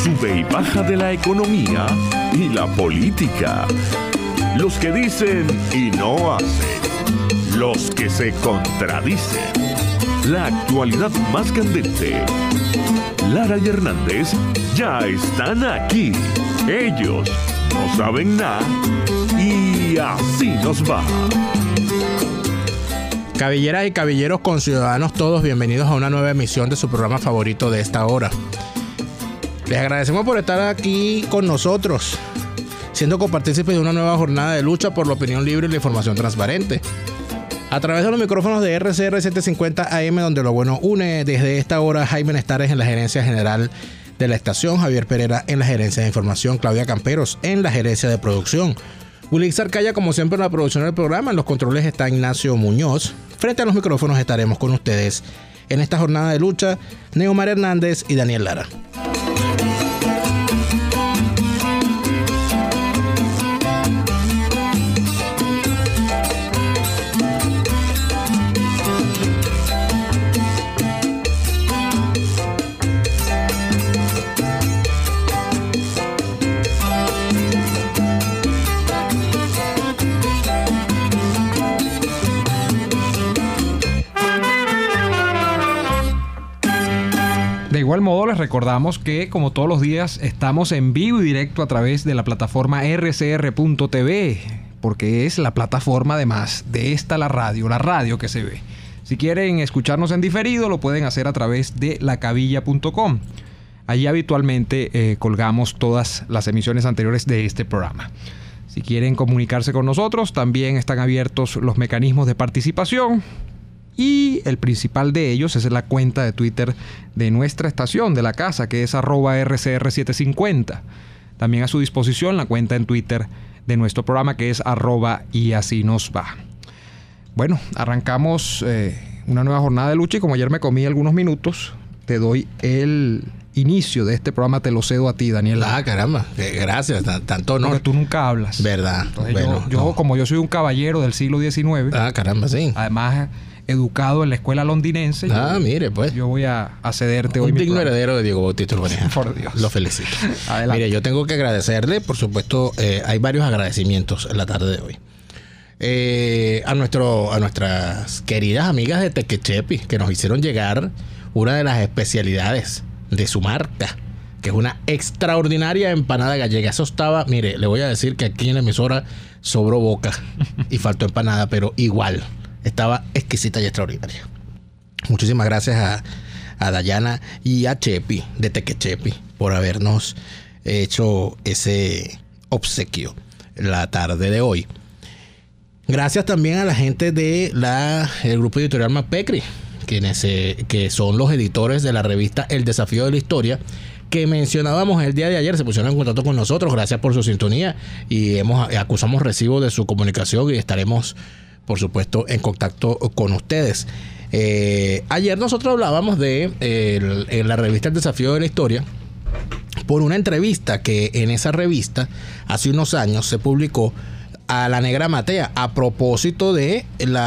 sube y baja de la economía y la política. Los que dicen y no hacen. Los que se contradicen. La actualidad más candente. Lara y Hernández ya están aquí. Ellos no saben nada y así nos va. Cabelleras y caballeros, conciudadanos todos, bienvenidos a una nueva emisión de su programa favorito de esta hora. Les agradecemos por estar aquí con nosotros, siendo copartícipes de una nueva jornada de lucha por la opinión libre y la información transparente. A través de los micrófonos de RCR 750 AM, donde lo bueno une, desde esta hora Jaime Nestares en la gerencia general de la estación, Javier Pereira en la gerencia de información, Claudia Camperos en la gerencia de producción, Wilix Arcaya como siempre en la producción del programa. En los controles está Ignacio Muñoz. Frente a los micrófonos estaremos con ustedes en esta jornada de lucha Neomar Hernández y Daniel Lara. De igual modo, les recordamos que, como todos los días, estamos en vivo y directo a través de la plataforma rcr.tv, porque es la plataforma, además de esta, la radio que se ve. Si quieren escucharnos en diferido, lo pueden hacer a través de lacabilla.com. Allí habitualmente colgamos todas las emisiones anteriores de este programa. Si quieren comunicarse con nosotros, también están abiertos los mecanismos de participación. Y el principal de ellos es la cuenta de Twitter de nuestra estación, de la casa, que es @RCR750. También a su disposición la cuenta en Twitter de nuestro programa, que es @y así nos va. Bueno, arrancamos una nueva jornada de lucha y como ayer me comí algunos minutos, te doy el inicio de este programa, te lo cedo a ti, Daniel. Ah, caramba, gracias, tanto honor. Porque tú nunca hablas. ¿Verdad? Entonces, bueno, yo como yo soy un caballero del siglo XIX. Ah, caramba, sí. Además, educado en la escuela londinense. Mire, pues. Yo voy a cederte hoy. Un digno heredero de Diego Bautista Urbanija. Por Dios. Lo felicito. Adelante. Mire, yo tengo que agradecerle, por supuesto, hay varios agradecimientos en la tarde de hoy. A nuestras queridas amigas de Tequechepi, que nos hicieron llegar una de las especialidades de su marca, que es una extraordinaria empanada gallega. Eso estaba, mire, le voy a decir que aquí en la emisora sobró boca y faltó empanada, pero igual. Estaba exquisita y extraordinaria. Muchísimas gracias a Dayana y a Chepi de Tequechepi por habernos hecho ese obsequio la tarde de hoy. Gracias también a la gente de el grupo editorial Mapecri, que son los editores de la revista El Desafío de la Historia, que mencionábamos el día de ayer. Se pusieron en contacto con nosotros. Gracias por su sintonía y acusamos recibo de su comunicación y estaremos, por supuesto, en contacto con ustedes. Ayer nosotros hablábamos en la revista El Desafío de la Historia por una entrevista que en esa revista hace unos años se publicó a la Negra Matea a propósito de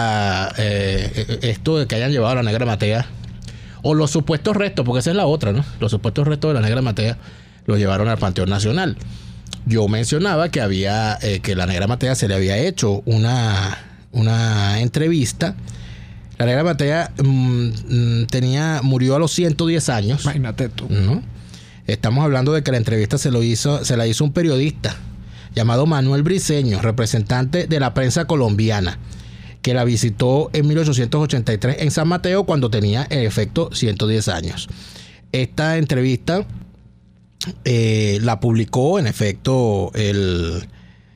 esto de que hayan llevado a la Negra Matea o los supuestos restos, porque esa es la otra, ¿no? Los supuestos restos de la Negra Matea los llevaron al Panteón Nacional. Yo mencionaba que había que la Negra Matea se le había hecho una entrevista. La Negra Matea murió a los 110 años. Imagínate tú. ¿No? Estamos hablando de que la entrevista se la hizo un periodista llamado Manuel Briceño, representante de la prensa colombiana, que la visitó en 1883 en San Mateo cuando tenía en efecto 110 años. Esta entrevista la publicó en efecto el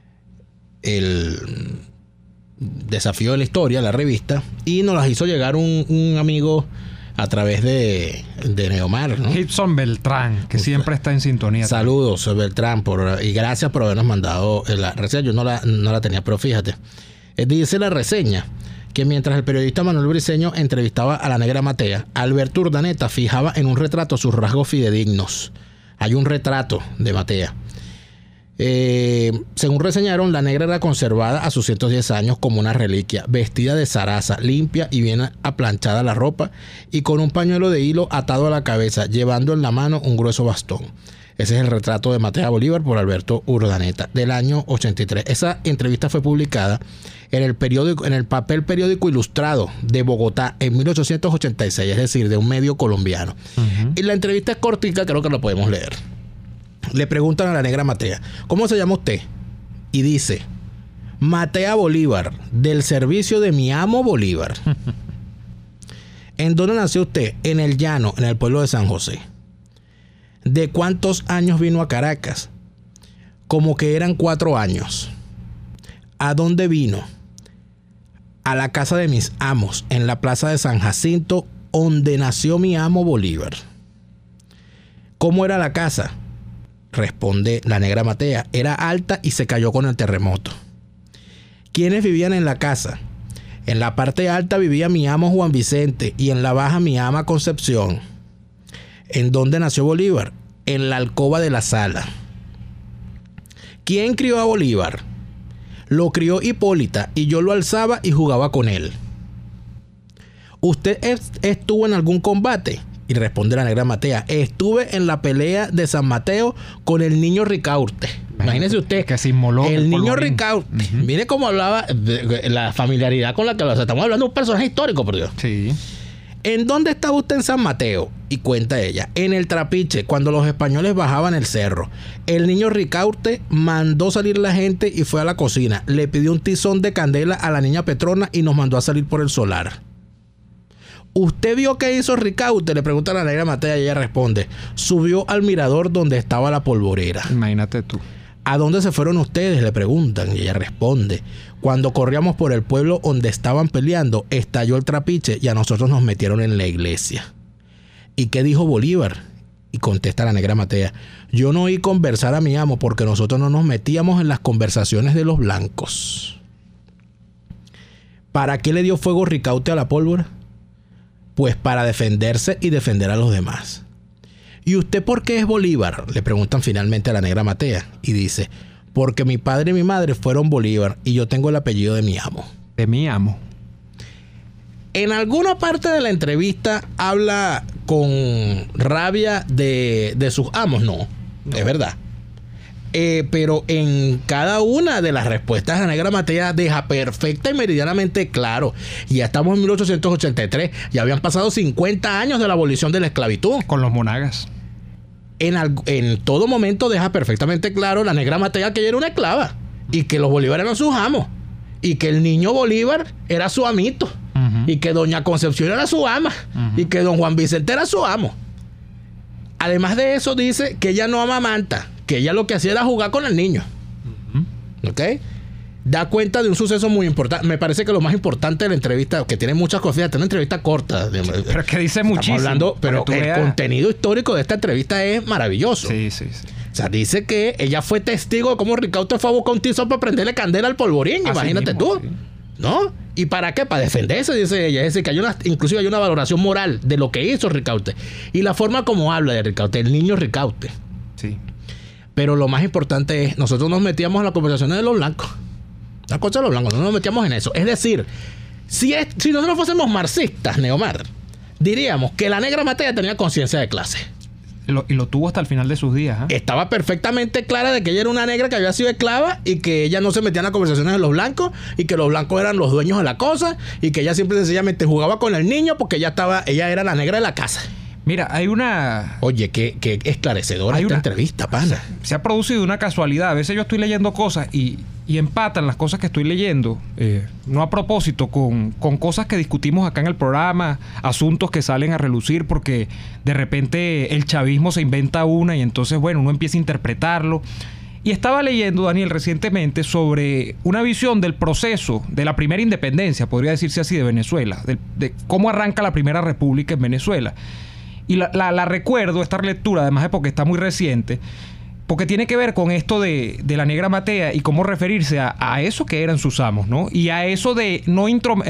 Desafío de la Historia, la revista, y nos las hizo llegar un amigo a través de Neomar, ¿no? Gibson Beltrán, que siempre está en sintonía. Saludos, Beltrán, y gracias por habernos mandado la reseña. Yo no la tenía, pero fíjate. Dice la reseña que mientras el periodista Manuel Briceño entrevistaba a la Negra Matea, Alberto Urdaneta fijaba en un retrato sus rasgos fidedignos. Hay un retrato de Matea. Según reseñaron, la negra era conservada a sus 110 años como una reliquia, vestida de zaraza, limpia y bien aplanchada la ropa y con un pañuelo de hilo atado a la cabeza, llevando en la mano un grueso bastón. Ese es el retrato de Matea Bolívar por Alberto Urdaneta del año 83. Esa entrevista fue publicada en el periódico, en el papel periódico Ilustrado de Bogotá en 1886, es decir, de un medio colombiano. Y la entrevista es cortica, creo que la podemos leer. Le preguntan a la negra Matea, ¿cómo se llama usted? Y dice, Matea Bolívar, del servicio de mi amo Bolívar. ¿En dónde nació usted? En el llano, en el pueblo de San José. ¿De cuántos años vino a Caracas? Como que eran 4 años. ¿A dónde vino? A la casa de mis amos, en la plaza de San Jacinto, donde nació mi amo Bolívar. ¿Cómo era la casa? Responde la negra Matea. Era alta y se cayó con el terremoto. ¿Quiénes vivían en la casa? En la parte alta vivía mi amo Juan Vicente y en la baja mi ama Concepción. ¿En dónde nació Bolívar? En la alcoba de la sala. ¿Quién crió a Bolívar? Lo crió Hipólita y yo lo alzaba y jugaba con él. ¿Usted estuvo en algún combate? Y responde la negra Matea, estuve en la pelea de San Mateo con el niño Ricaurte. Imagínese usted, que se inmoló el niño Ricaurte. Mire cómo hablaba, la familiaridad con la que estamos hablando de un personaje histórico, por Dios. Sí. ¿En dónde estaba usted en San Mateo? Y cuenta ella, en el Trapiche, cuando los españoles bajaban el cerro. El niño Ricaurte mandó salir la gente y fue a la cocina. Le pidió un tizón de candela a la niña Petrona y nos mandó a salir por el solar. ¿Usted vio qué hizo Ricaurte? Le pregunta a la negra Matea y ella responde, subió al mirador donde estaba la polvorera. Imagínate tú. ¿A dónde se fueron ustedes? Le preguntan y ella responde, cuando corríamos por el pueblo donde estaban peleando, estalló el Trapiche y a nosotros nos metieron en la iglesia. ¿Y qué dijo Bolívar? Y contesta la negra Matea, yo no oí conversar a mi amo porque nosotros no nos metíamos en las conversaciones de los blancos. ¿Para qué le dio fuego Ricaurte a la pólvora? Pues para defenderse y defender a los demás. ¿Y usted por qué es Bolívar? Le preguntan finalmente a la negra Matea. Y dice, porque mi padre y mi madre fueron Bolívar y yo tengo el apellido de mi amo. De mi amo. En alguna parte de la entrevista habla con rabia de sus amos. No, es verdad. Pero en cada una de las respuestas la negra Matea deja perfecta y meridianamente claro. Ya estamos en 1883. Ya habían pasado 50 años de la abolición de la esclavitud. Con los monagas. En todo momento deja perfectamente claro la negra Matea que ella era una esclava. Y que los Bolívar eran sus amos. Y que el niño Bolívar era su amito. Y que doña Concepción era su ama. Y que don Juan Vicente era su amo. Además de eso dice que ella no amamanta, que ella lo que hacía era jugar con el niño. ¿Ok? Da cuenta de un suceso muy importante. Me parece que lo más importante de la entrevista, que tiene muchas cosas, esta es una entrevista corta. Pero es que dice muchísimo. Hablando, pero el contenido histórico de esta entrevista es maravilloso. Sí. O sea, dice que ella fue testigo de cómo Ricaurte fue a buscar un tizón para prenderle candela al polvorín. Así imagínate mismo, tú. Sí. ¿No? ¿Y para qué? Para defenderse, dice ella. Es decir, que inclusive hay una valoración moral de lo que hizo Ricaurte. Y la forma como habla de Ricaurte, el niño Ricaurte. Sí. Pero lo más importante es, nosotros nos metíamos en las conversaciones de los blancos. La cosa de los blancos, no nos metíamos en eso. Es decir, si nosotros fuésemos marxistas, Neomar, diríamos que la negra Matea tenía conciencia de clase. Y lo tuvo hasta el final de sus días. Estaba perfectamente clara de que ella era una negra que había sido esclava y que ella no se metía en las conversaciones de los blancos y que los blancos eran los dueños de la cosa y que ella siempre sencillamente jugaba con el niño porque ella era la negra de la casa. Mira, hay una... Oye, qué esclarecedora esta entrevista, pana. Se ha producido una casualidad. A veces yo estoy leyendo cosas y empatan las cosas que estoy leyendo, no a propósito, con cosas que discutimos acá en el programa, asuntos que salen a relucir porque de repente el chavismo se inventa una y entonces, bueno, uno empieza a interpretarlo. Y estaba leyendo, Daniel, recientemente sobre una visión del proceso de la primera independencia, podría decirse así, de Venezuela, de cómo arranca la primera república en Venezuela. Y la recuerdo, esta lectura, además de porque está muy reciente, porque tiene que ver con esto de la negra Matea y cómo referirse a eso que eran sus amos, ¿no? Y a eso de no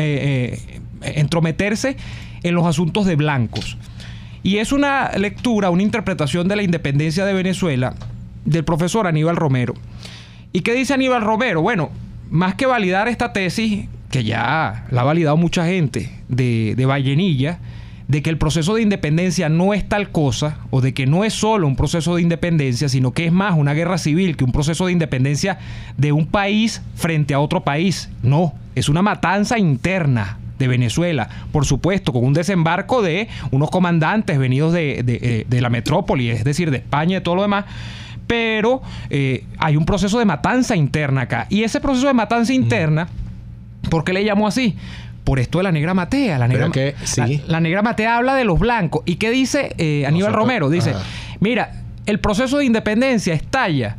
entrometerse en los asuntos de blancos. Y es una lectura, una interpretación de la independencia de Venezuela del profesor Aníbal Romero. ¿Y qué dice Aníbal Romero? Bueno, más que validar esta tesis, que ya la ha validado mucha gente, de Vallenilla, de que el proceso de independencia no es tal cosa, o de que no es solo un proceso de independencia, sino que es más una guerra civil que un proceso de independencia de un país frente a otro país. No, es una matanza interna de Venezuela, por supuesto, con un desembarco de unos comandantes venidos de la metrópoli, es decir, de España y todo lo demás. Pero hay un proceso de matanza interna acá. Y ese proceso de matanza interna, ¿por qué le llamo así? Por esto de la Negra Matea. La Negra Matea habla de los blancos. ¿Y qué dice Aníbal Romero? Dice, mira, el proceso de independencia estalla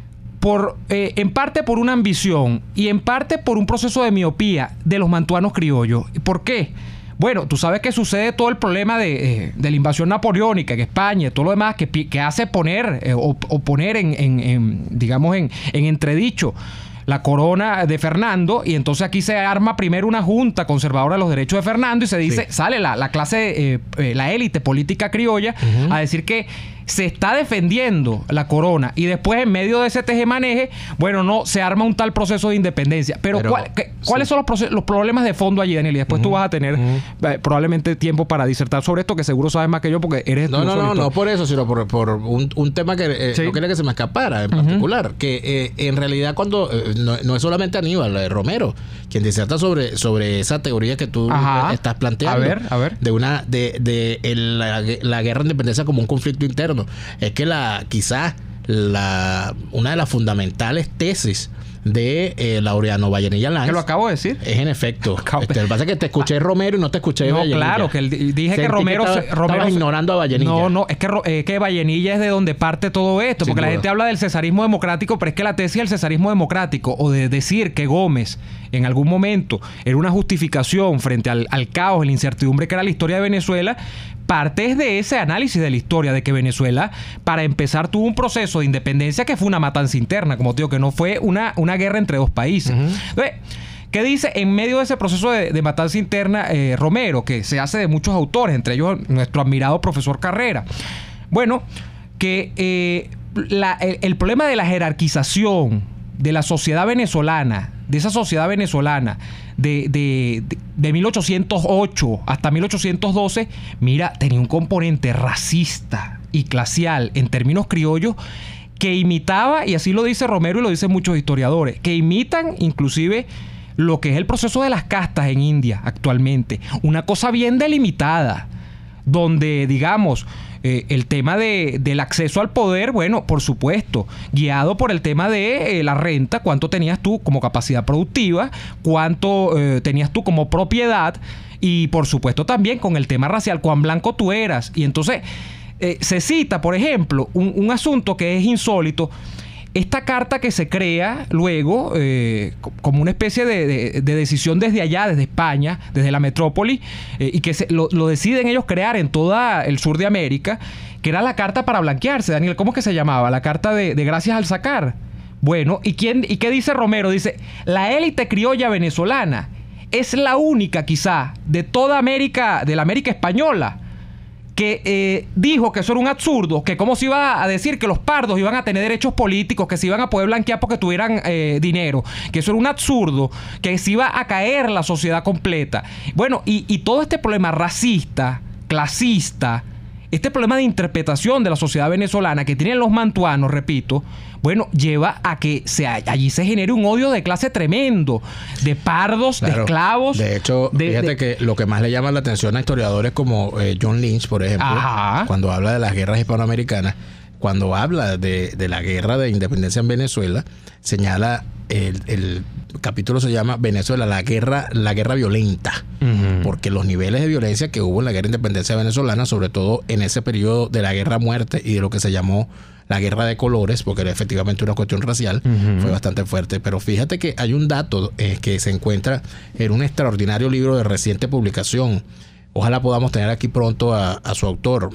en parte por una ambición y en parte por un proceso de miopía de los mantuanos criollos. ¿Por qué? Bueno, tú sabes que sucede todo el problema de la invasión napoleónica en España y todo lo demás que hace poner o poner digamos, en entredicho la corona de Fernando, y entonces aquí se arma primero una junta conservadora de los derechos de Fernando y se dice, sale la clase, la élite política criolla a decir que se está defendiendo la corona, y después en medio de ese tejemaneje, bueno, no, se arma un tal proceso de independencia. Pero ¿cuáles son los problemas de fondo allí, Daniel? Y después tú vas a tener probablemente tiempo para disertar sobre esto, que seguro sabes más que yo porque eres... No por eso, sino por un tema que no quería que se me escapara en particular, que en realidad cuando no es solamente Aníbal Romero quien diserta sobre esa teoría que tú estás planteando. A ver. De la guerra de independencia como un conflicto interno. Es que quizás una de las fundamentales tesis de Laureano Vallenilla Lanz, que lo acabo de decir, es en efecto. Lo que pasa es que te escuché Romero y no te escuché Vallenilla. Claro, que dije que Romero estabas ignorando a Vallenilla. No, es que Vallenilla es de donde parte todo esto, porque la gente habla del cesarismo democrático, pero es que la tesis del cesarismo democrático, o de decir que Gómez en algún momento era una justificación frente al caos, la incertidumbre que era la historia de Venezuela, parte de ese análisis de la historia, de que Venezuela, para empezar, tuvo un proceso de independencia que fue una matanza interna, como te digo, que no fue una guerra entre dos países. Entonces, ¿qué dice en medio de ese proceso de matanza interna Romero, que se hace de muchos autores, entre ellos nuestro admirado profesor Carrera? Bueno, que el problema de la jerarquización de la sociedad venezolana, de esa sociedad venezolana de 1808 hasta 1812, mira, tenía un componente racista y glacial en términos criollos que imitaba, y así lo dice Romero y lo dicen muchos historiadores, que imitan inclusive lo que es el proceso de las castas en India actualmente. Una cosa bien delimitada, donde, digamos, el tema del acceso al poder, bueno, por supuesto, guiado por el tema de la renta, cuánto tenías tú como capacidad productiva, cuánto tenías tú como propiedad, y por supuesto también con el tema racial, cuán blanco tú eras. Y entonces se cita, por ejemplo, un asunto que es insólito. Esta carta que se crea luego como una especie de decisión desde allá, desde España, desde la metrópoli, y que lo deciden ellos crear en todo el sur de América, que era la carta para blanquearse. Daniel, ¿cómo es que se llamaba? La carta de gracias al sacar. Bueno, ¿y qué dice Romero? Dice, la élite criolla venezolana es la única quizá de toda América, de la América española, que dijo que eso era un absurdo, que cómo se iba a decir que los pardos iban a tener derechos políticos, que se iban a poder blanquear porque tuvieran dinero, que eso era un absurdo, que se iba a caer la sociedad completa. Bueno, y todo este problema racista, clasista, este problema de interpretación de la sociedad venezolana que tienen los mantuanos, repito, bueno, lleva a que allí se genere un odio de clase tremendo, de pardos, claro, de esclavos. De hecho, fíjate que lo que más le llama la atención a historiadores como John Lynch, por ejemplo, cuando habla de las guerras hispanoamericanas, cuando habla de la guerra de independencia en Venezuela, señala el capítulo se llama Venezuela, la guerra violenta, porque los niveles de violencia que hubo en la guerra de independencia venezolana, sobre todo en ese periodo de la guerra a muerte y de lo que se llamó la guerra de colores, porque era efectivamente una cuestión racial, fue bastante fuerte. Pero fíjate que hay un dato que se encuentra en un extraordinario libro de reciente publicación. Ojalá podamos tener aquí pronto a su autor,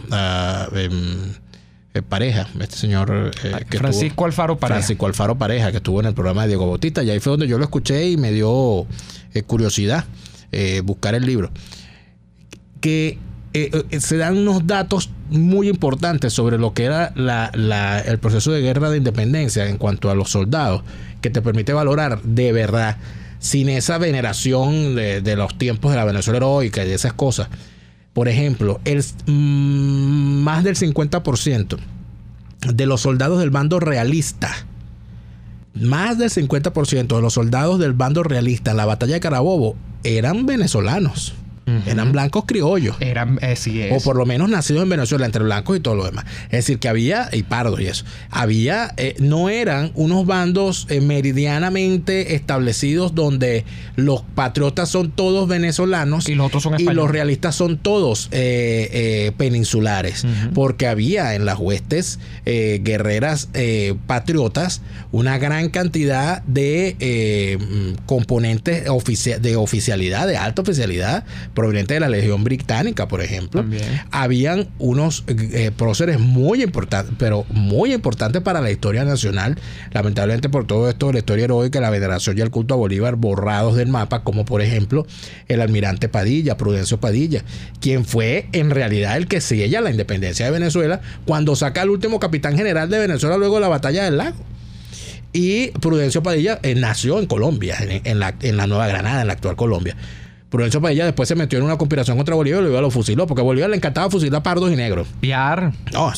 Pareja, este señor Francisco Alfaro Pareja, que estuvo en el programa de Diego Bautista, y ahí fue donde yo lo escuché y me dio curiosidad buscar el libro. Que se dan unos datos muy importantes sobre lo que era el proceso de guerra de independencia en cuanto a los soldados, que te permite valorar de verdad, sin esa veneración de los tiempos de la Venezuela heroica y de esas cosas. Por ejemplo, más del 50% de los soldados del bando realista, más del 50% de los soldados del bando realista en la batalla de Carabobo eran venezolanos. Eran blancos criollos. Sí es. O por lo menos nacidos en Venezuela, entre blancos y todo lo demás. Es decir, que había, y pardos y eso, había, no eran unos bandos meridianamente establecidos donde los patriotas son todos venezolanos y los otros son españoles. Y los realistas son todos peninsulares. Porque había en las huestes guerreras patriotas una gran cantidad de componentes de oficialidad, de alta oficialidad, proveniente de la Legión Británica, por ejemplo. También. Habían unos próceres muy importantes, pero muy importantes para la historia nacional. Lamentablemente, por todo esto, la historia heroica, la veneración y el culto a Bolívar borrados del mapa, como por ejemplo el almirante Padilla, Prudencio Padilla, quien fue en realidad el que sella la independencia de Venezuela cuando saca al último capitán general de Venezuela luego de la batalla del Lago. Y Prudencio Padilla nació en Colombia, en la Nueva Granada, en la actual Colombia. Prudencio Padilla después se metió en una conspiración contra Bolívar y Bolívar lo fusiló, porque a Bolívar le encantaba fusilar pardos y negros. Piar. No,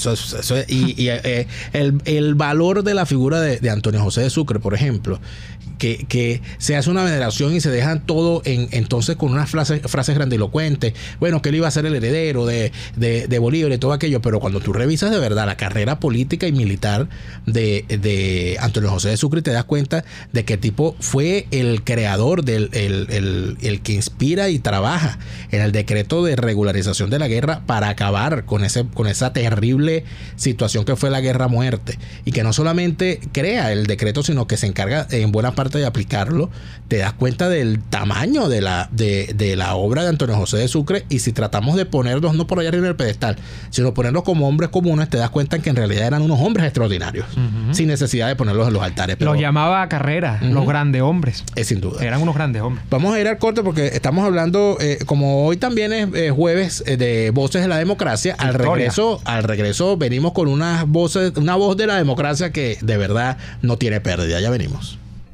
el valor de la figura de Antonio José de Sucre, por ejemplo, que se hace una veneración y se dejan todo entonces con unas frases grandilocuentes. Bueno, que él iba a ser el heredero de Bolívar y todo aquello, pero cuando tú revisas de verdad la carrera política y militar de Antonio José de Sucre, te das cuenta de que el tipo fue el creador el que inspira y trabaja en el decreto de regularización de la guerra para acabar con esa terrible situación que fue la guerra a muerte, y que no solamente crea el decreto, sino que se encarga en buena parte de aplicarlo. Te das cuenta del tamaño de la obra de Antonio José de Sucre, y si tratamos de ponerlos no por allá arriba en el pedestal, sino ponerlos como hombres comunes, te das cuenta que en realidad eran unos hombres extraordinarios, sin necesidad de ponerlos en los altares. Pero los llamaba a carrera, los grandes hombres. Sin duda. Eran unos grandes hombres. Vamos a ir al corte porque estamos hablando, como hoy también es jueves de Voces de la Democracia. Al regreso venimos con una voz de la democracia que de verdad no tiene pérdida. Ya venimos.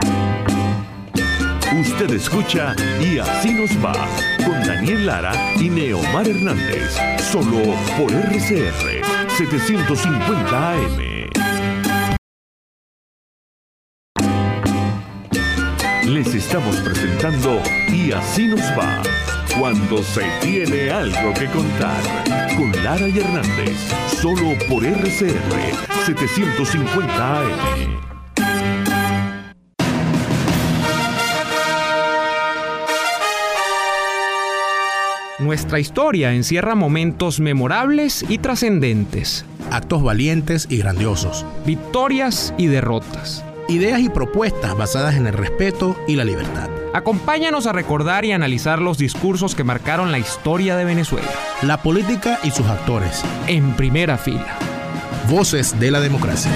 Usted escucha Y Así Nos Va con Daniel Lara y Neomar Hernández, solo por RCR 750 AM. Les estamos presentando Y Así Nos Va, cuando se tiene algo que contar, con Lara y Hernández, solo por RCR 750 AM. Nuestra historia encierra momentos memorables y trascendentes, Actos valientes y grandiosos, victorias y derrotas, ideas y propuestas basadas en el respeto y la libertad. Acompáñanos a recordar y analizar los discursos que marcaron la historia de Venezuela. La política y sus actores. En primera fila. Voces de la Democracia.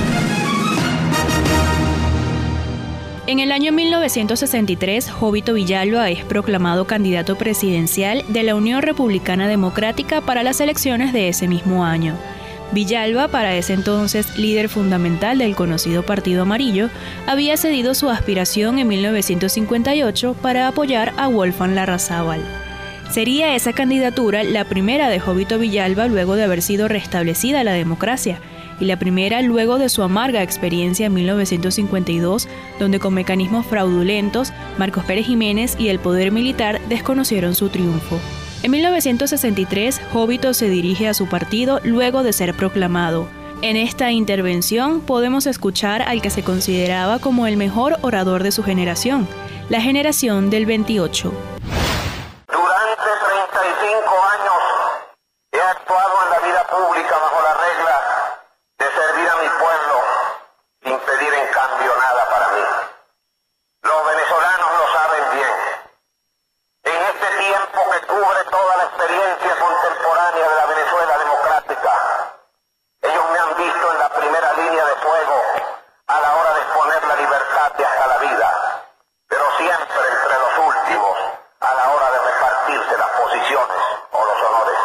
En el año 1963, Jovito Villalba es proclamado candidato presidencial de la Unión Republicana Democrática para las elecciones de ese mismo año. Villalba, para ese entonces líder fundamental del conocido Partido Amarillo, había cedido su aspiración en 1958 para apoyar a Wolfgang Larrazábal. Sería esa candidatura la primera de Jovito Villalba luego de haber sido restablecida la democracia, y la primera luego de su amarga experiencia en 1952, donde con mecanismos fraudulentos, Marcos Pérez Jiménez y el poder militar desconocieron su triunfo. En 1963, Jovito se dirige a su partido luego de ser proclamado. En esta intervención podemos escuchar al que se consideraba como el mejor orador de su generación, la generación del 28. Durante 35 años he actuado en la vida pública bajo la regla de servir a mi pueblo sin pedir en cambio nada para mí. Los venezolanos lo saben bien. En este tiempo que cubre toda la experiencia contemporánea de la Venezuela democrática, ellos me han visto en la primera línea de fuego a la hora de exponer la libertad y hasta la vida, pero siempre entre los últimos a la hora de repartirse las posiciones o los honores.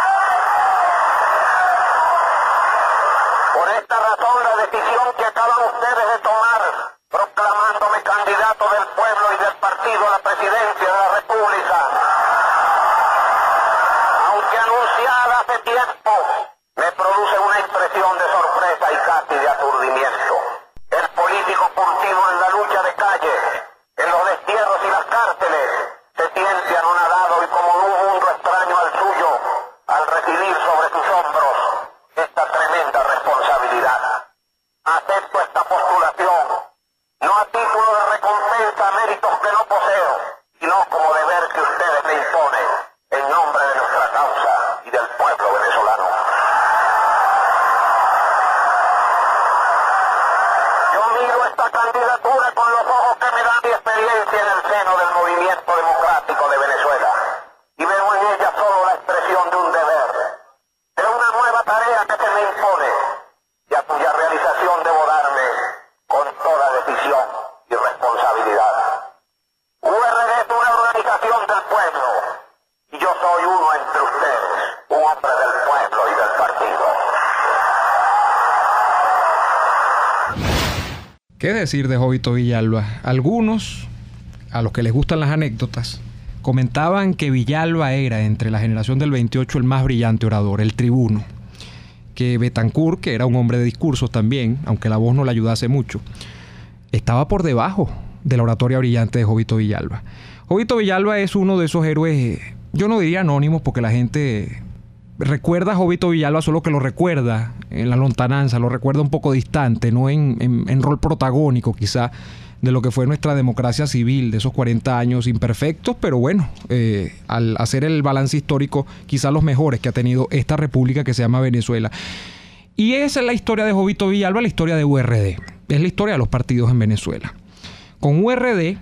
Por esta razón, la decisión que acaban ustedes de tomar, proclamándome candidato del pueblo y del partido a la presidencia de la República, aunque anuncio este tiempo me produce una impresión de sorpresa y casi de aturdimiento. El político cultivo en la lucha de calle, en los destierros y las cárceles, se siente anonadado y como en un mundo extraño al suyo, al recibir sobre sus hombros esta tremenda responsabilidad. Acepto esta postulación, no a título de recompensa a méritos que no poseo, sino como deber que ustedes me imponen en nombre de nuestra causa y del pueblo venezolano. Yo miro esta candidatura con los ojos que me dan mi experiencia en el seno del movimiento democrático de Venezuela y veo en ella solo la expresión de un deber, de una nueva tarea que se me impone y a cuya realización debo darme con toda decisión y responsabilidad. URD es una organización del pueblo y yo soy uno entre ustedes, un hombre del pueblo y del partido. ¿Qué decir de Jovito Villalba? Algunos, a los que les gustan las anécdotas, comentaban que Villalba era, entre la generación del 28, el más brillante orador, el tribuno. Que Betancourt, que era un hombre de discursos también, aunque la voz no le ayudase mucho, estaba por debajo de la oratoria brillante de Jovito Villalba. Jovito Villalba es uno de esos héroes, yo no diría anónimos, porque la gente recuerda a Jovito Villalba, solo que lo recuerda en la lontananza, lo recuerda un poco distante, no en rol protagónico quizá de lo que fue nuestra democracia civil, de esos 40 años imperfectos, pero bueno, al hacer el balance histórico, quizá los mejores que ha tenido esta república que se llama Venezuela. Y esa es la historia de Jovito Villalba, la historia de URD. Es la historia de los partidos en Venezuela. Con URD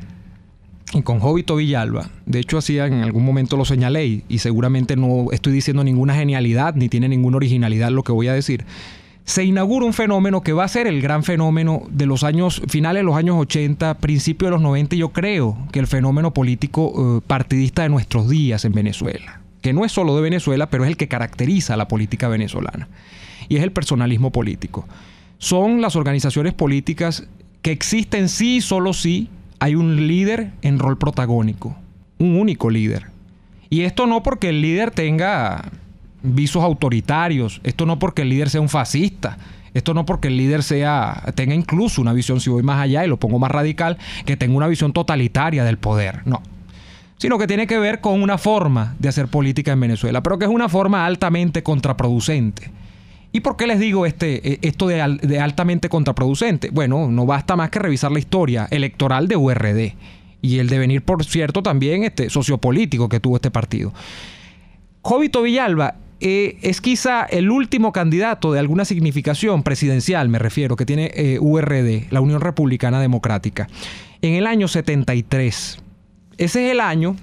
y con Jovito Villalba, de hecho en algún momento lo señalé y seguramente no estoy diciendo ninguna genialidad ni tiene ninguna originalidad lo que voy a decir, se inaugura un fenómeno que va a ser el gran fenómeno de los años finales de los años 80, principios de los 90, y yo creo que el fenómeno político partidista de nuestros días en Venezuela, que no es solo de Venezuela, pero es el que caracteriza a la política venezolana, y es el personalismo político. Son las organizaciones políticas que existen sí y solo sí hay un líder en rol protagónico, un único líder. Y esto no porque el líder tenga visos autoritarios, esto no porque el líder sea un fascista, esto no porque el líder tenga incluso una visión, si voy más allá y lo pongo más radical, que tenga una visión totalitaria del poder, no. Sino que tiene que ver con una forma de hacer política en Venezuela, pero que es una forma altamente contraproducente. ¿Y por qué les digo esto de altamente contraproducente? Bueno, no basta más que revisar la historia electoral de URD y el devenir, por cierto, también sociopolítico que tuvo este partido. Jovito Villalba es quizá el último candidato de alguna significación presidencial, me refiero, que tiene URD, la Unión Republicana Democrática, en el año 73. Ese es el año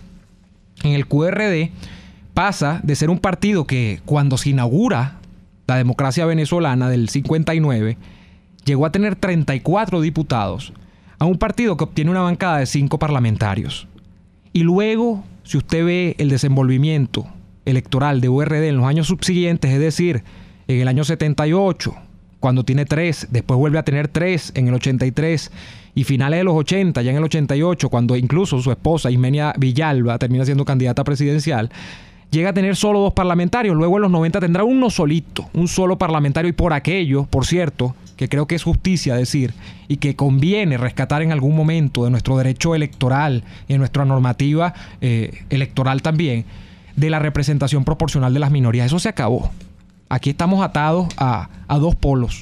en el que URD pasa de ser un partido que cuando se inaugura la democracia venezolana del 59, llegó a tener 34 diputados, a un partido que obtiene una bancada de 5 parlamentarios. Y luego, si usted ve el desenvolvimiento electoral de URD en los años subsiguientes, es decir, en el año 78, cuando tiene 3, después vuelve a tener 3 en el 83, y finales de los 80, ya en el 88, cuando incluso su esposa Ismenia Villalba termina siendo candidata presidencial, llega a tener solo 2 parlamentarios. Luego en los 90 tendrá uno solito, un solo parlamentario, y por aquello, por cierto, que creo que es justicia decir y que conviene rescatar en algún momento de nuestro derecho electoral y de nuestra normativa electoral también, de la representación proporcional de las minorías. Eso se acabó. Aquí estamos atados a 2 polos.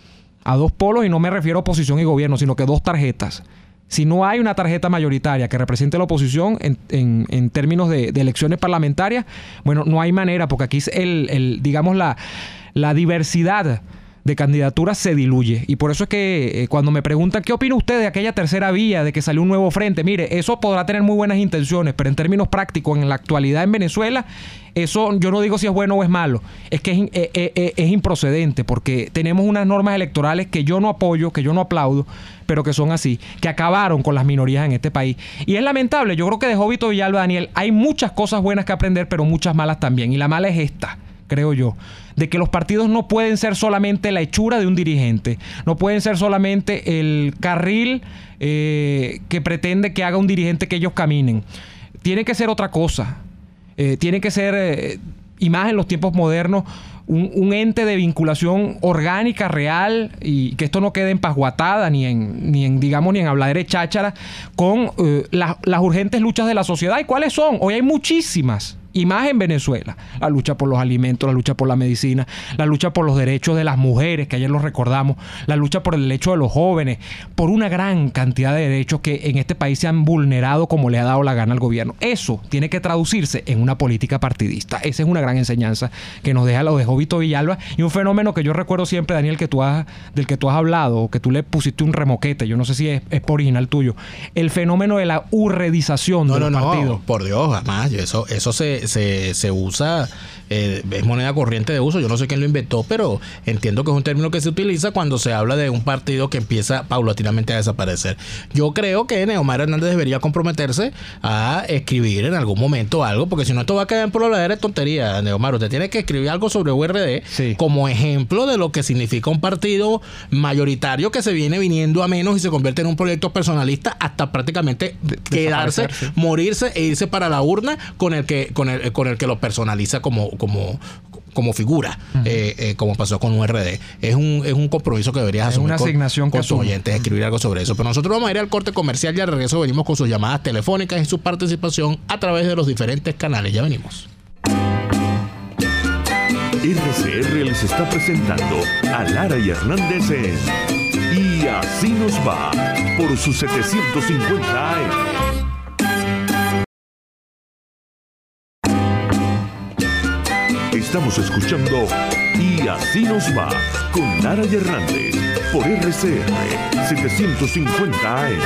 A 2 polos, y no me refiero a oposición y gobierno, sino que 2 tarjetas. Si no hay una tarjeta mayoritaria que represente la oposición en términos de elecciones parlamentarias, bueno, no hay manera, porque aquí digamos la diversidad de candidaturas se diluye. Y por eso es que cuando me preguntan ¿qué opina usted de aquella tercera vía, de que salió un nuevo frente? Mire, eso podrá tener muy buenas intenciones, pero en términos prácticos, en la actualidad en Venezuela, eso yo no digo si es bueno o es malo, es que es improcedente, porque tenemos unas normas electorales que yo no apoyo, que yo no aplaudo, pero que son así, que acabaron con las minorías en este país. Y es lamentable. Yo creo que de Jovito Villalba, Daniel, hay muchas cosas buenas que aprender, pero muchas malas también. Y la mala es esta, creo yo, de que los partidos no pueden ser solamente la hechura de un dirigente, no pueden ser solamente el carril que pretende que haga un dirigente que ellos caminen. Tiene que ser otra cosa. Tiene que ser y más en los tiempos modernos, un ente de vinculación orgánica, real, y que esto no quede en pasguatada ni en habladera cháchara, con las urgentes luchas de la sociedad. ¿Y cuáles son? Hoy hay muchísimas. Y más en Venezuela. La lucha por los alimentos, la lucha por la medicina, la lucha por los derechos de las mujeres, que ayer los recordamos, la lucha por el derecho de los jóvenes, por una gran cantidad de derechos que en este país se han vulnerado como le ha dado la gana al gobierno. Eso tiene que traducirse en una política partidista. Esa es una gran enseñanza que nos deja lo de Jovito Villalba, y un fenómeno que yo recuerdo siempre, Daniel, del que tú has hablado, o que tú le pusiste un remoquete, yo no sé si es original tuyo, el fenómeno de la urredización del partido. No, por Dios, jamás. Eso se usa, es moneda corriente de uso. Yo no sé quién lo inventó, pero entiendo que es un término que se utiliza cuando se habla de un partido que empieza paulatinamente a desaparecer. Yo creo que Neomar Hernández debería comprometerse a escribir en algún momento algo, porque si no esto va a quedar por la de tontería. Neomar, usted tiene que escribir algo sobre URD, sí, como ejemplo de lo que significa un partido mayoritario que se viene viniendo a menos y se convierte en un proyecto personalista hasta prácticamente quedarse, morirse e irse para la urna con el que lo personaliza como figura, como pasó con URD. Es un compromiso que deberías asumir con tus oyentes, escribir algo sobre eso. Pero nosotros vamos a ir al corte comercial y al regreso venimos con sus llamadas telefónicas y su participación a través de los diferentes canales. Ya venimos. RCR les está presentando a Lara y Hernández en Y Así Nos Va por sus 750 AM. Estamos escuchando Y Así Nos Va con Lara y Hernández por RCR 750 AM.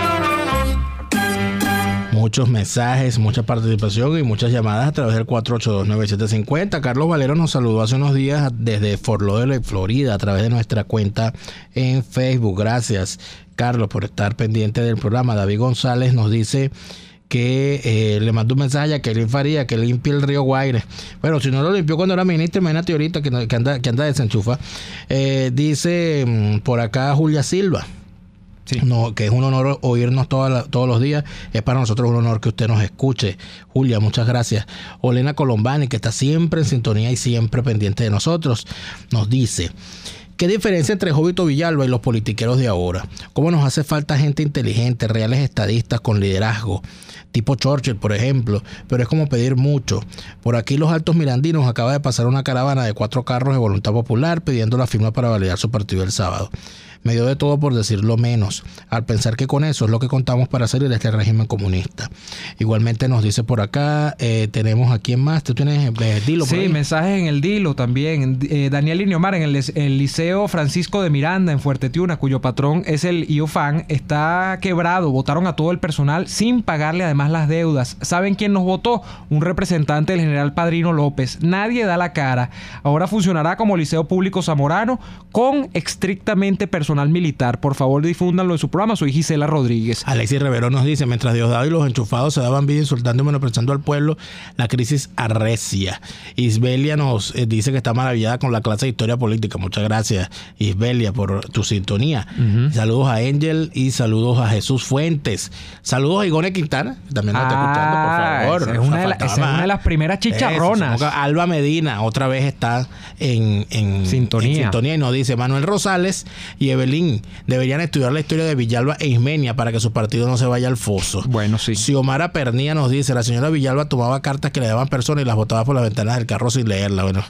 Muchos mensajes, mucha participación y muchas llamadas a través del 482-9750. Carlos Valero nos saludó hace unos días desde Fort Lauderdale, Florida, a través de nuestra cuenta en Facebook. Gracias, Carlos, por estar pendiente del programa. David González nos dice que le mandó un mensaje a Jacqueline Faría que limpie el río Guaire. Bueno, si no lo limpió cuando era ministro, imagínate ahorita que anda desenchufa. Dice por acá Julia Silva. Sí. No, que es un honor oírnos todos los días. Es para nosotros un honor que usted nos escuche. Julia, muchas gracias. Olena Colombani, que está siempre en sintonía y siempre pendiente de nosotros, nos dice: ¿qué diferencia entre Jovito Villalba y los politiqueros de ahora? ¿Cómo nos hace falta gente inteligente, reales estadistas con liderazgo? Tipo Churchill, por ejemplo, pero es como pedir mucho. Por aquí los Altos Mirandinos acaba de pasar una caravana de 4 carros de Voluntad Popular pidiendo la firma para validar su partido el sábado. Me dio de todo por decirlo menos, al pensar que con eso es lo que contamos para salir de este régimen comunista. Igualmente nos dice por acá, tenemos aquí en más, ¿tú tienes Dilo? Sí, mensajes en el Dilo también. Daniel Iniomar, en el Liceo Francisco de Miranda, en Fuerte Tiuna, cuyo patrón es el IOFAN, está quebrado. Votaron a todo el personal sin pagarle además las deudas. ¿Saben quién nos votó? Un representante del general Padrino López. Nadie da la cara. Ahora funcionará como Liceo Público Zamorano con estrictamente personal militar. Por favor, difúndanlo en su programa. Soy Gisela Rodríguez. Alexis Rivero nos dice: mientras Diosdado y los enchufados se daban vida insultando y menospreciando al pueblo, la crisis arrecia. Isbelia nos dice que está maravillada con la clase de historia política. Muchas gracias, Isbelia, por tu sintonía. Saludos a Angel y saludos a Jesús Fuentes. Saludos a Igone Quintana, que también nos está escuchando, por favor. Esa es una de las primeras chicharronas. Alba Medina otra vez está en sintonía y nos dice: Manuel Rosales y Evelyn deberían estudiar la historia de Villalba e Ismenia para que su partido no se vaya al foso. Bueno, sí. Xiomara Pernía nos dice: la señora Villalba tomaba cartas que le daban personas y las botaba por las ventanas del carro sin leerla. Bueno,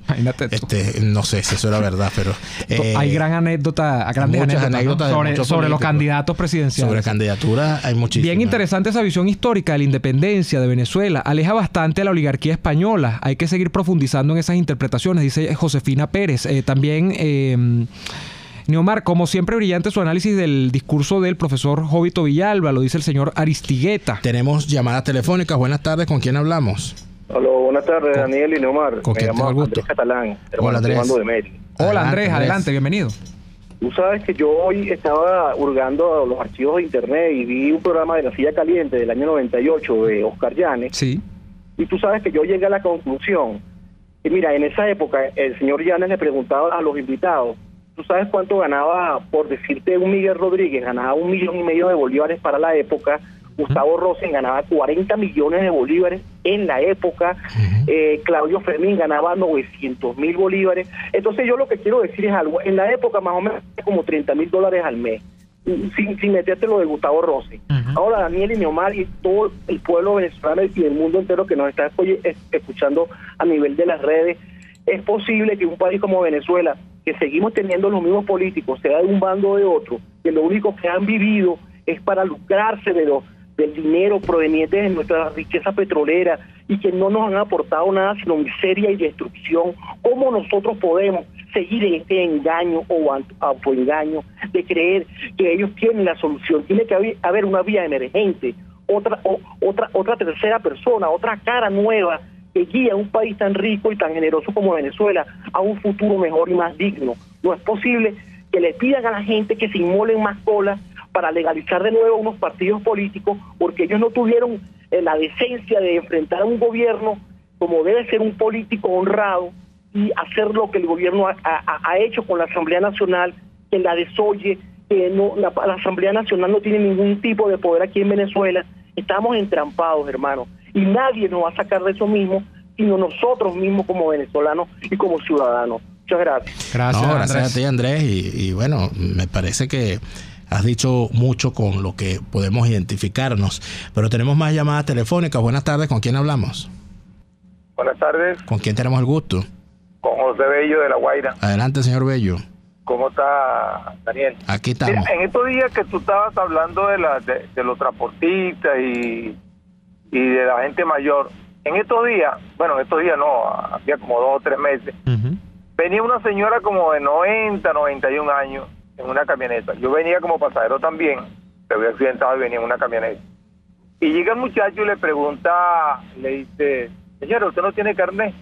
no sé si eso era verdad, pero hay grandes anécdotas ¿no? sobre los candidatos presidenciales. Sobre candidaturas hay muchísimas. Bien interesante esa visión histórica de la independencia de Venezuela. Aleja bastante a la oligarquía española. Hay que seguir profundizando en esas interpretaciones, dice Josefina Pérez. También Neomar, como siempre, brillante su análisis del discurso del profesor Jovito Villalba, lo dice el señor Aristigueta. Tenemos llamadas telefónicas. Buenas tardes, ¿con quién hablamos? Hola, buenas tardes, Daniel y Neomar. ¿Con quién tengo el gusto? Andrés Catalán. Hola, Andrés. De Mérida. Hola, Andrés, adelante, bienvenido. Tú sabes que yo hoy estaba hurgando los archivos de internet y vi un programa de La Silla Caliente del año 98 de Oscar Llanes. Sí. Y tú sabes que yo llegué a la conclusión. Y mira, en esa época el señor Llanes le preguntaba a los invitados: ¿tú sabes cuánto ganaba, por decirte, un Miguel Rodríguez? Ganaba 1,5 millones de bolívares para la época, Gustavo Rosen ganaba 40 millones de bolívares en la época, Claudio Fermín ganaba 900.000 bolívares. Entonces yo lo que quiero decir es algo, en la época más o menos como $30,000 al mes, sin meterte lo de Gustavo Rosen. Ahora Daniel y Neomar y todo el pueblo venezolano y el mundo entero que nos está escuchando a nivel de las redes, es posible que un país como Venezuela, que seguimos teniendo los mismos políticos, sea de un bando o de otro, que lo único que han vivido es para lucrarse del dinero proveniente de nuestra riqueza petrolera y que no nos han aportado nada sino miseria y destrucción. ¿Cómo nosotros podemos seguir en este engaño o autoengaño de creer que ellos tienen la solución? Tiene que haber una vía emergente, otra tercera persona, otra cara nueva que guía a un país tan rico y tan generoso como Venezuela a un futuro mejor y más digno. No es posible que le pidan a la gente que se inmolen más colas para legalizar de nuevo unos partidos políticos, porque ellos no tuvieron la decencia de enfrentar a un gobierno como debe ser un político honrado y hacer lo que el gobierno ha hecho con la Asamblea Nacional, que la desoye, que no, la Asamblea Nacional no tiene ningún tipo de poder aquí en Venezuela. Estamos entrampados, hermano, y nadie nos va a sacar de eso mismo, sino nosotros mismos como venezolanos y como ciudadanos. Muchas gracias. Gracias a ti, Andrés, y bueno, me parece que has dicho mucho con lo que podemos identificarnos, pero tenemos más llamadas telefónicas. Buenas tardes, ¿con quién hablamos? Buenas tardes. ¿Con quién tenemos el gusto? Con José Bello de La Guaira. Adelante, señor Bello. ¿Cómo está, Daniel? Aquí estamos. Mira, en estos días que tú estabas hablando de los transportistas y de la gente mayor, en estos días no, había como 2 o 3 meses, venía una señora como de 90, 91 años en una camioneta. Yo venía como pasajero también, se había accidentado y venía en una camioneta. Y llega el muchacho y le pregunta, le dice, señora, ¿usted no tiene carnet?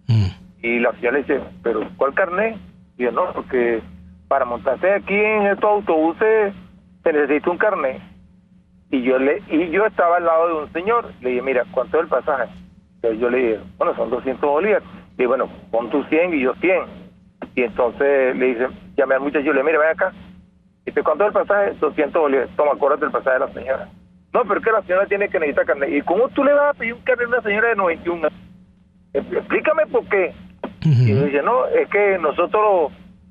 Y la señora le dice, ¿pero cuál carnet? Y yo, no, porque para montarse aquí en estos autobuses se necesita un carnet. Y yo estaba al lado de un señor, le dije, mira, ¿cuánto es el pasaje? Entonces yo le dije, bueno, son 200 bolívares. Y dije, bueno, pon tú 100 y yo 100. Y entonces le dice, llamé al muchacho y le dije, mira, ven acá. Y dice, ¿cuánto es el pasaje? 200 bolívares. Toma, acuérdate del pasaje de la señora. No, pero es que la señora tiene que necesitar carnet. ¿Y cómo tú le vas a pedir un carnet a una señora de 91 años? Explícame por qué. Y dice, no, es que nosotros,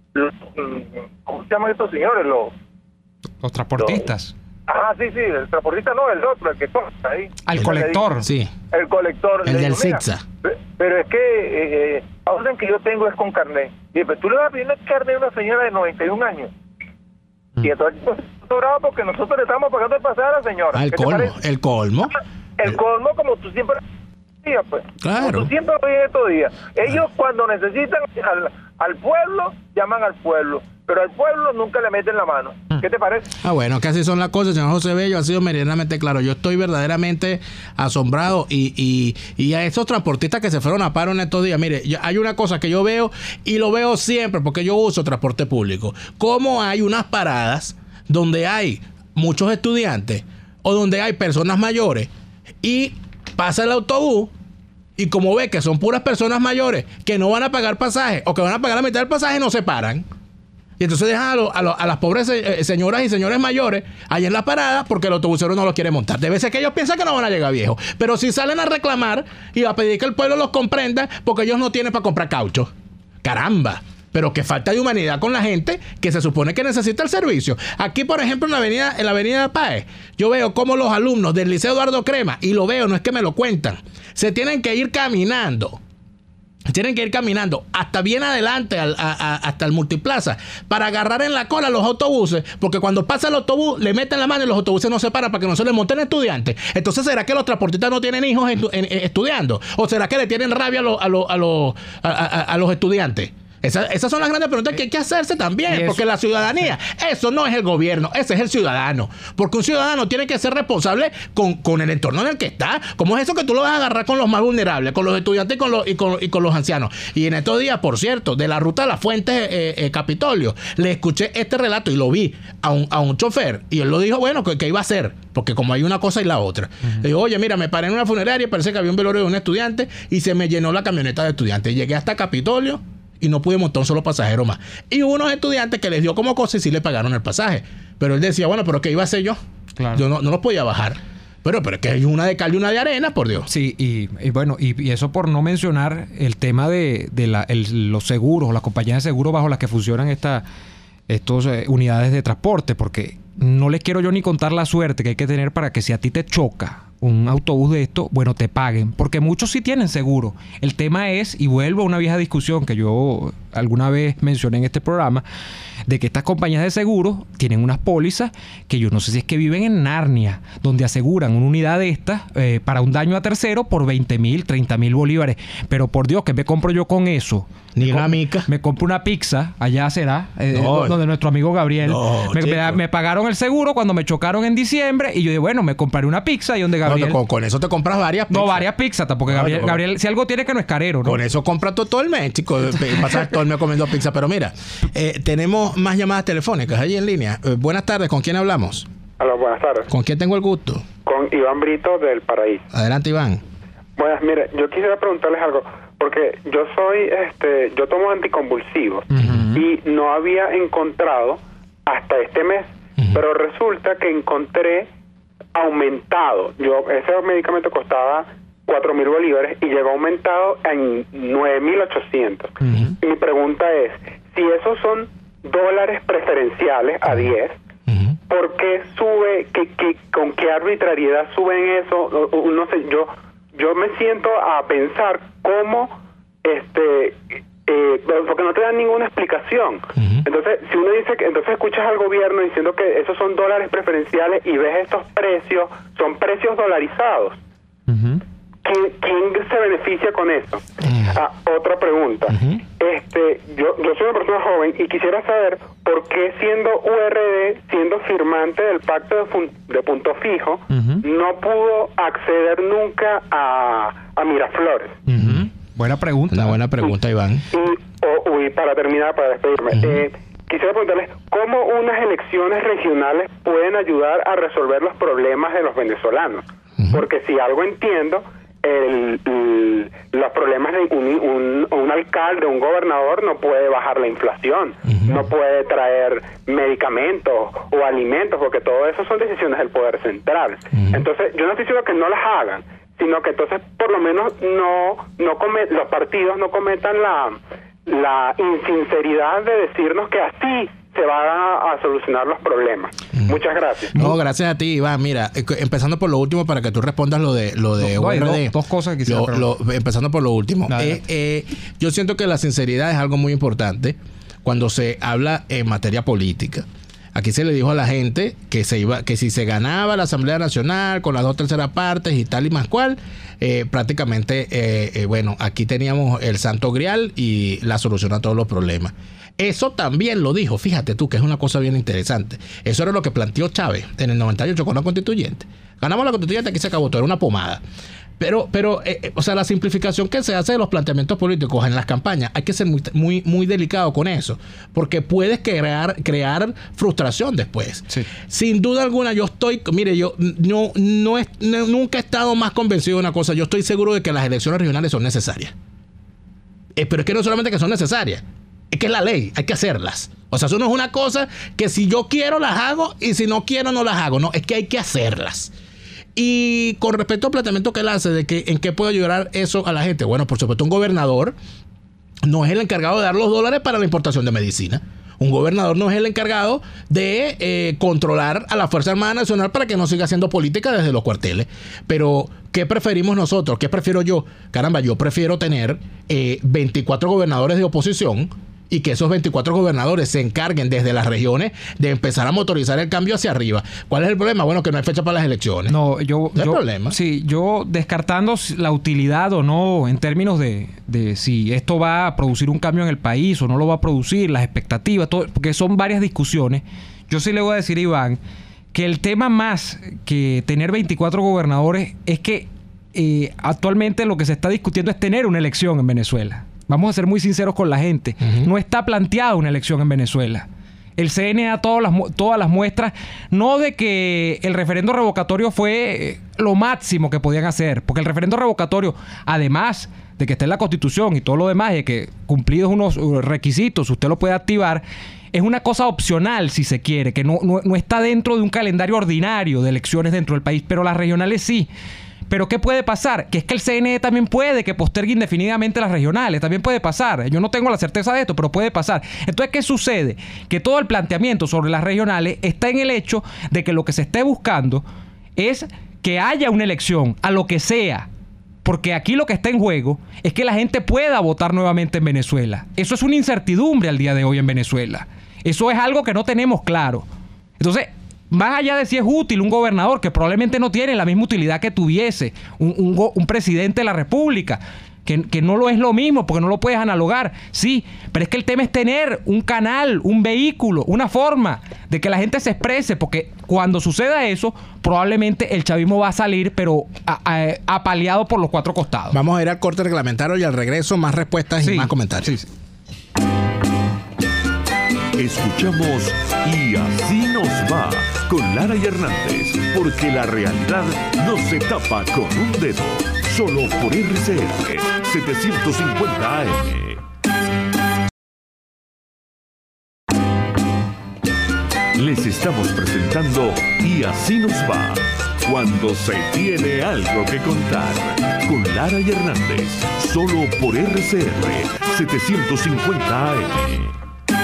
¿cómo se llaman estos señores? Los transportistas. Sí, el transportista no, el otro, el que corta ahí. El colector. Sí. El colector. El del zigzag. Pero es que la orden que yo tengo es con carnet. Y dice, tú le vas a pedir un carnet a una señora de 91 años. Y entonces, bravo porque nosotros le estamos pagando el pasaje a la señora. El colmo. El colmo, como tú siempre pues. Claro. Como tú siempre ves estos días. Ellos cuando necesitan al pueblo, llaman al pueblo. Pero al pueblo nunca le meten la mano. ¿Qué te parece? Bueno, que así son las cosas, señor José Bello. Ha sido meridianamente claro. Yo estoy verdaderamente asombrado. Y a esos transportistas que se fueron a paro en estos días, mire, hay una cosa que yo veo y lo veo siempre porque yo uso transporte público. Cómo hay unas paradas donde hay muchos estudiantes o donde hay personas mayores y pasa el autobús. Y como ve que son puras personas mayores que no van a pagar pasaje o que van a pagar la mitad del pasaje, no se paran. Y entonces dejan a las pobres señoras y señores mayores ahí en la parada porque el autobusero no los quiere montar. Debe ser que ellos piensan que no van a llegar viejos. Pero si salen a reclamar y a pedir que el pueblo los comprenda porque ellos no tienen para comprar caucho. ¡Caramba! Pero qué falta de humanidad con la gente que se supone que necesita el servicio. Aquí, por ejemplo, en la avenida Páez, yo veo cómo los alumnos del Liceo Eduardo Crema, y lo veo, no es que me lo cuentan, se tienen que ir caminando. Tienen que ir caminando hasta bien adelante hasta el Multiplaza para agarrar en la cola los autobuses, porque cuando pasa el autobús le meten la mano y los autobuses no se paran para que no se les monten estudiantes. Entonces, ¿será que los transportistas no tienen hijos estudiando? ¿O será que le tienen rabia a los estudiantes? Esas son las grandes preguntas que hay que hacerse también, porque la ciudadanía, eso no es el gobierno, ese es el ciudadano, porque un ciudadano tiene que ser responsable con el entorno en el que está. ¿Cómo es eso que tú lo vas a agarrar con los más vulnerables, con los estudiantes y con los ancianos? Y en estos días, por cierto, de la ruta de la Fuente Capitolio, le escuché este relato y lo vi a un chofer, y él lo dijo, bueno, que iba a hacer, porque como hay una cosa y la otra. Le digo, oye, mira, me paré en una funeraria, parece que había un velorio de un estudiante y se me llenó la camioneta de estudiantes. Llegué hasta Capitolio y no pude montar un solo pasajero más. Y hubo unos estudiantes que les dio como cosa y sí le pagaron el pasaje. Pero él decía, bueno, ¿pero qué iba a hacer yo? Claro. Yo no los podía bajar. Pero es que hay una de cal y una de arena, por Dios. Sí, y bueno, y eso por no mencionar el tema de los seguros, las compañías de seguros bajo las que funcionan estas unidades de transporte, porque no les quiero yo ni contar la suerte que hay que tener para que si a ti te choca un autobús de esto, bueno, te paguen, porque muchos sí tienen seguro. El tema es, y vuelvo a una vieja discusión que yo alguna vez mencioné en este programa, de que estas compañías de seguros tienen unas pólizas que yo no sé si es que viven en Narnia, donde aseguran una unidad de estas para un daño a tercero por 20,000, 30,000 bolívares. Pero por Dios, ¿qué me compro yo con eso? Ni una mica. Me compro una pizza, allá será, donde nuestro amigo Gabriel. Me pagaron el seguro cuando me chocaron en diciembre y yo dije, bueno, me compraré una pizza y donde Gabriel... No, con eso te compras varias pizzas. No, varias pizzas, porque Gabriel, si algo tiene que no es carero, ¿no? Con eso compras todo el mes, chicos. Pasar todo el mes comiendo pizza. Pero mira, tenemos más llamadas telefónicas allí en línea. Buenas tardes, ¿con quién hablamos? Hola, buenas tardes. ¿Con quién tengo el gusto? Con Iván Brito del Paraíso. Adelante, Iván. Bueno, mire, yo quisiera preguntarles algo, porque yo tomo anticonvulsivos y no había encontrado hasta este mes, pero resulta que encontré aumentado. Ese medicamento costaba 4,000 bolívares y llegó aumentado en 9,800. Y mi pregunta es, si esos son dólares preferenciales a 10, ¿por qué sube? ¿Con qué arbitrariedad suben eso? No sé, yo me siento a pensar cómo, porque no te dan ninguna explicación. Entonces, si uno dice que, entonces escuchas al gobierno diciendo que esos son dólares preferenciales y ves estos precios, son precios dolarizados. ¿Quién se beneficia con eso? Otra pregunta. Yo soy una persona joven y quisiera saber por qué siendo URD, siendo firmante del pacto de punto fijo, no pudo acceder nunca a Miraflores. Buena pregunta. Una buena pregunta, Iván. Y para terminar, para despedirme, quisiera preguntarles cómo unas elecciones regionales pueden ayudar a resolver los problemas de los venezolanos. Porque si algo entiendo, los problemas de un alcalde, un gobernador no puede bajar la inflación, no puede traer medicamentos o alimentos, porque todo eso son decisiones del poder central. Entonces, yo no estoy diciendo que no las hagan, sino que entonces por lo menos los partidos no cometan la insinceridad de decirnos que así se van a solucionar los problemas. Muchas gracias. No, gracias a ti, Iván. Mira, empezando por lo último para que tú respondas lo de URD. Dos cosas que quisiera empezando por lo último. Yo siento que la sinceridad es algo muy importante cuando se habla en materia política. Aquí se le dijo a la gente que si se ganaba la Asamblea Nacional con las 2/3 partes y tal y más cual, prácticamente, aquí teníamos el Santo Grial y la solución a todos los problemas. Eso también lo dijo, fíjate tú, que es una cosa bien interesante. Eso era lo que planteó Chávez en el 98 con la constituyente. Ganamos la constituyente, aquí se acabó todo, era una pomada. Pero la simplificación que se hace de los planteamientos políticos en las campañas, hay que ser muy delicado con eso, porque puedes crear frustración después. Sí. Sin duda alguna, nunca he estado más convencido de una cosa. Yo estoy seguro de que las elecciones regionales son necesarias. Pero es que no solamente que son necesarias, es que es la ley, hay que hacerlas. O sea, eso no es una cosa que si yo quiero las hago y si no quiero no las hago. No, es que hay que hacerlas. Y con respecto al planteamiento que él hace de que en qué puede ayudar eso a la gente, bueno, por supuesto, un gobernador no es el encargado de dar los dólares para la importación de medicina. Un gobernador no es el encargado de controlar a la Fuerza Armada Nacional para que no siga haciendo política desde los cuarteles. Pero, ¿qué preferimos nosotros? ¿Qué prefiero yo? Caramba, yo prefiero tener 24 gobernadores de oposición y que esos 24 gobernadores se encarguen desde las regiones de empezar a motorizar el cambio hacia arriba. ¿Cuál es el problema? Bueno, que no hay fecha para las elecciones. No hay problema. Sí, yo descartando la utilidad o no en términos de si esto va a producir un cambio en el país o no lo va a producir, las expectativas, todo, porque son varias discusiones. Yo sí le voy a decir a Iván que el tema más que tener 24 gobernadores es que actualmente lo que se está discutiendo es tener una elección en Venezuela. Vamos a ser muy sinceros con la gente. No está planteada una elección en Venezuela. El CNE da todas las muestras, no de que el referendo revocatorio fue lo máximo que podían hacer, porque el referendo revocatorio, además de que esté en la Constitución y todo lo demás, y de que cumplidos unos requisitos usted lo puede activar, es una cosa opcional, si se quiere, que no está dentro de un calendario ordinario de elecciones dentro del país, pero las regionales sí. Pero ¿qué puede pasar? Que es que el CNE también puede que postergue indefinidamente las regionales. También puede pasar. Yo no tengo la certeza de esto, pero puede pasar. Entonces, ¿qué sucede? Que todo el planteamiento sobre las regionales está en el hecho de que lo que se esté buscando es que haya una elección, a lo que sea. Porque aquí lo que está en juego es que la gente pueda votar nuevamente en Venezuela. Eso es una incertidumbre al día de hoy en Venezuela. Eso es algo que no tenemos claro. Entonces, más allá de si es útil un gobernador, que probablemente no tiene la misma utilidad que tuviese un presidente de la República, que no lo es lo mismo porque no lo puedes analogar, sí, pero es que el tema es tener un canal, un vehículo, una forma de que la gente se exprese, porque cuando suceda eso, probablemente el chavismo va a salir, pero apaleado por los cuatro costados. Vamos a ir al corte reglamentario y al regreso más respuestas y más comentarios. Sí. Escuchamos Y Así Nos Va con Lara y Hernández, porque la realidad no se tapa con un dedo. Solo por RCR 750 AM. Les estamos presentando Y Así Nos Va, cuando se tiene algo que contar, con Lara y Hernández, solo por RCR 750 AM.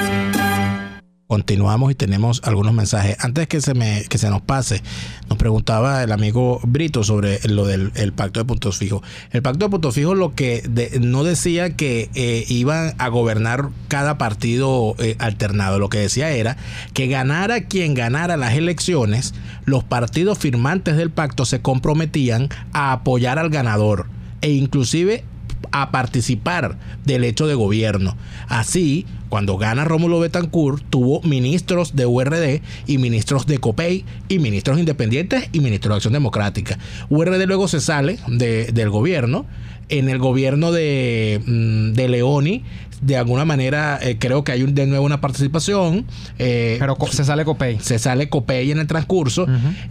Continuamos y tenemos algunos mensajes. Antes que se nos pase, nos preguntaba el amigo Brito sobre lo del pacto de puntos fijos. El pacto de puntos fijos lo que no decía que iban a gobernar cada partido alternado. Lo que decía era que ganara quien ganara las elecciones, los partidos firmantes del pacto se comprometían a apoyar al ganador e inclusive a participar del hecho de gobierno. Así, cuando gana Rómulo Betancourt, tuvo ministros de URD y ministros de COPEI y ministros independientes y ministros de Acción Democrática. URD luego se sale del gobierno. En el gobierno de Leoni, de alguna manera, creo que hay de nuevo una participación. Pero se sale COPEI. Se sale COPEI en el transcurso.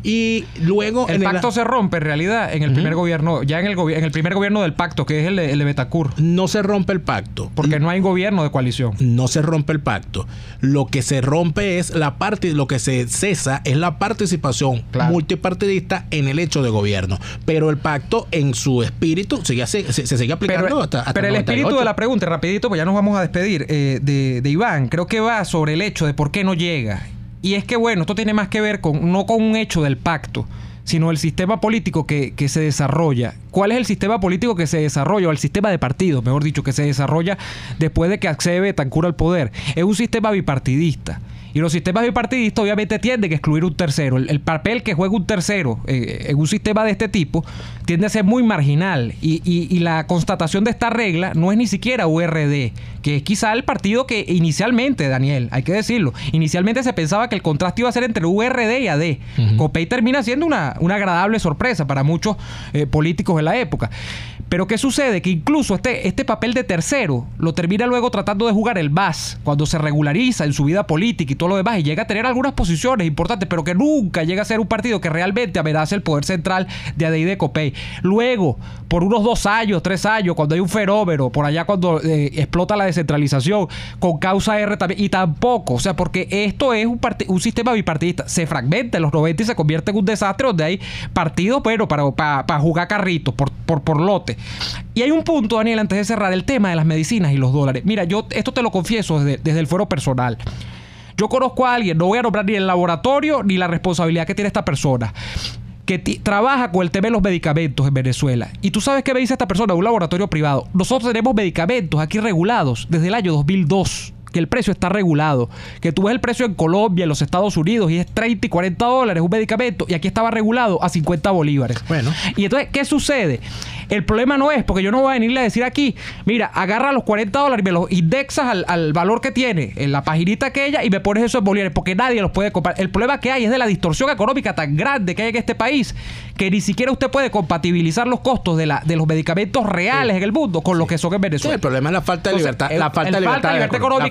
Y luego... El pacto se rompe, en realidad, en el primer gobierno, ya en el primer gobierno del pacto, que es el de Betancourt. No se rompe el pacto. Porque no hay gobierno de coalición. No se rompe el pacto. Lo que se rompe es lo que se cesa es la participación multipartidista en el hecho de gobierno. Pero el pacto, en su espíritu, se sigue aplicando hasta Pero el 98. espíritu de la pregunta, rapidito, pues ya nos vamos a despedir, de Iván, creo que va sobre el hecho de por qué no llega. Y es que, bueno, esto tiene más que ver no con un hecho del pacto, sino el sistema político que se desarrolla. ¿Cuál es el sistema político que se desarrolla? O el sistema de partidos, mejor dicho, que se desarrolla después de que accede Betancourt al poder. Es un sistema bipartidista. Y los sistemas bipartidistas obviamente tienden a excluir un tercero. El papel que juega un tercero en un sistema de este tipo tiende a ser muy marginal. Y la constatación de esta regla no es ni siquiera URD, que es quizá el partido que inicialmente, Daniel, hay que decirlo, inicialmente se pensaba que el contraste iba a ser entre URD y AD. COPEI termina siendo una agradable sorpresa para muchos políticos en la época. Pero ¿qué sucede? Que incluso este papel de tercero lo termina luego tratando de jugar el MAS cuando se regulariza en su vida política y todo lo demás, y llega a tener algunas posiciones importantes, pero que nunca llega a ser un partido que realmente amenace el poder central de AD y de COPEI. Luego, por unos 2 años, 3 años, cuando hay un fenómeno, por allá cuando explota la descentralización, con causa R también, y tampoco, o sea, porque esto es un sistema bipartidista, se fragmenta en los 90 y se convierte en un desastre donde hay partidos, pero para jugar carritos, por lote. Y hay un punto, Daniel, antes de cerrar, el tema de las medicinas y los dólares. Mira, yo esto te lo confieso desde el fuero personal. Yo conozco a alguien, no voy a nombrar ni el laboratorio ni la responsabilidad que tiene esta persona, que trabaja con el tema de los medicamentos en Venezuela. Y tú sabes qué me dice esta persona, un laboratorio privado. Nosotros tenemos medicamentos aquí regulados desde el año 2002. Que el precio está regulado, que tú ves el precio en Colombia, en los Estados Unidos, y es 30 y 40 dólares un medicamento, y aquí estaba regulado a 50 bolívares. Bueno. Y entonces, ¿qué sucede? El problema no es, porque yo no voy a venirle a decir aquí, mira, agarra los 40 dólares y me los indexas al valor que tiene en la paginita aquella y me pones eso en bolívares, porque nadie los puede comprar. El problema que hay es de la distorsión económica tan grande que hay en este país, que ni siquiera usted puede compatibilizar los costos de los medicamentos reales en el mundo con los que son en Venezuela. Sí, el problema es la falta de libertad, la falta de libertad económica.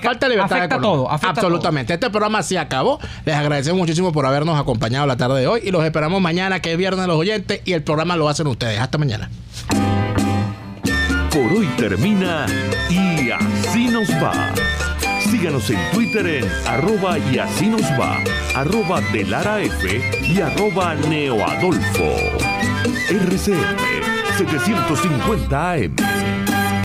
falta de libertad afecta económica. todo, afecta absolutamente. Este programa se acabó. Les agradecemos muchísimo por habernos acompañado la tarde de hoy y los esperamos mañana, que es viernes de los oyentes, y el programa lo hacen ustedes. Hasta mañana. Por hoy termina Y Así Nos Va. Síganos en Twitter en @YASÍNOSVA, @DeLaraF y @NeoAdolfo. RCM 750 AM.